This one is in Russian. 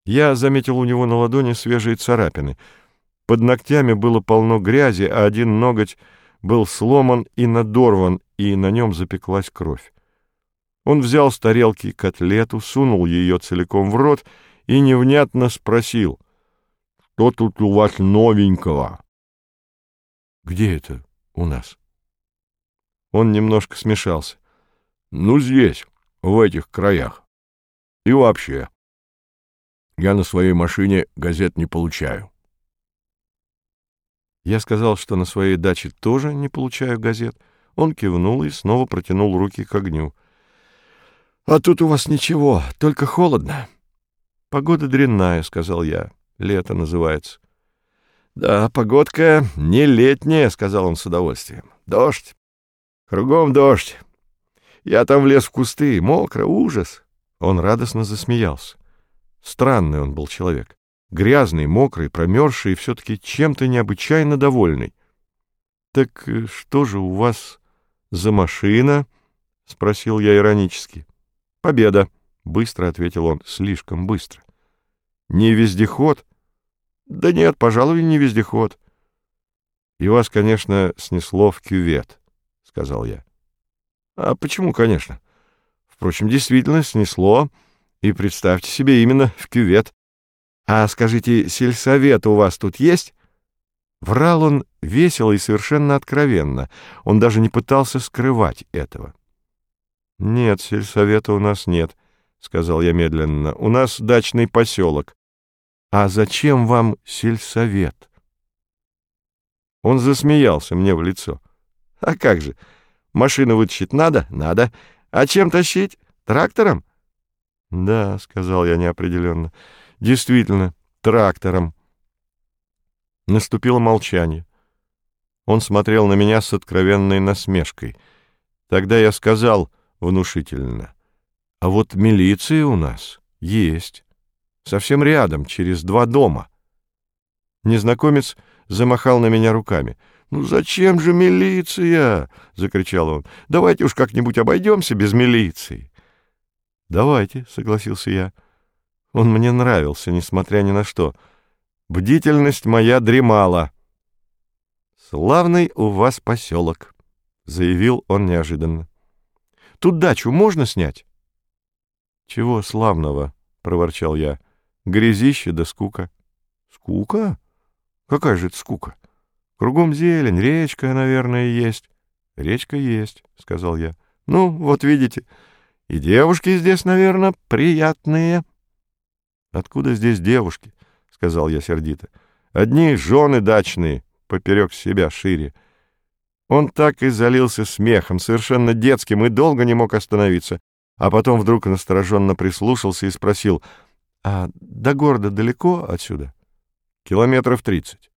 Я заметил у него на ладони свежие царапины. Под ногтями было полно грязи, а один ноготь был сломан и надорван, и на нем запеклась кровь. Он взял с тарелки котлету, сунул ее целиком в рот и невнятно спросил: «Что тут у вас новенького?» «Где это у нас?» Он немножко смешался. «Ну, здесь, в этих краях. И вообще, я на своей машине газет не получаю». Я сказал, что на своей даче тоже не получаю газет. Он кивнул и снова протянул руки к огню. «А тут у вас ничего, только холодно». «Погода дрянная», — сказал я. «Лето называется». «Да, погодка не летняя», — сказал он с удовольствием. «Дождь. Кругом дождь. Я там влез в кусты, мокро, ужас». Он радостно засмеялся. Странный он был человек. Грязный, мокрый, промерзший и все-таки чем-то необычайно довольный. «Так что же у вас за машина?» — спросил я иронически. «Победа», — быстро ответил он, слишком быстро. «Не вездеход?» «Да нет, пожалуй, не вездеход». «И вас, конечно, снесло в кювет», — сказал я. «А почему, конечно? Впрочем, действительно снесло, и представьте себе, именно в кювет. А скажите, сельсовет у вас тут есть?» Врал он весело и совершенно откровенно. Он даже не пытался скрывать этого. «Нет, сельсовета у нас нет», — сказал я медленно. «У нас дачный поселок». «А зачем вам сельсовет?» Он засмеялся мне в лицо. «А как же? Машину вытащить надо? Надо. А чем тащить? Трактором?» «Да», — сказал я неопределенно. «Действительно, трактором». Наступило молчание. Он смотрел на меня с откровенной насмешкой. Тогда я сказал внушительно: «А вот милиция у нас есть. Совсем рядом, через 2 дома». Незнакомец замахал на меня руками. «Ну зачем же милиция?» — закричал он. «Давайте уж как-нибудь обойдемся без милиции». «Давайте», — согласился я. Он мне нравился, несмотря ни на что. Бдительность моя дремала. «Славный у вас поселок», — заявил он неожиданно. «Тут дачу можно снять?» «Чего славного?» — проворчал я. «Грязище да скука». «Скука? Какая же это скука? Кругом зелень, речка, наверное, есть». «Речка есть», — сказал я. «Ну, вот видите, и девушки здесь, наверное, приятные». «Откуда здесь девушки?» — сказал я сердито. «Одни жены дачные, поперек себя шире». Он так и залился смехом, совершенно детским, и долго не мог остановиться, а потом вдруг настороженно прислушался и спросил: «А до города далеко отсюда?» «Километров 30».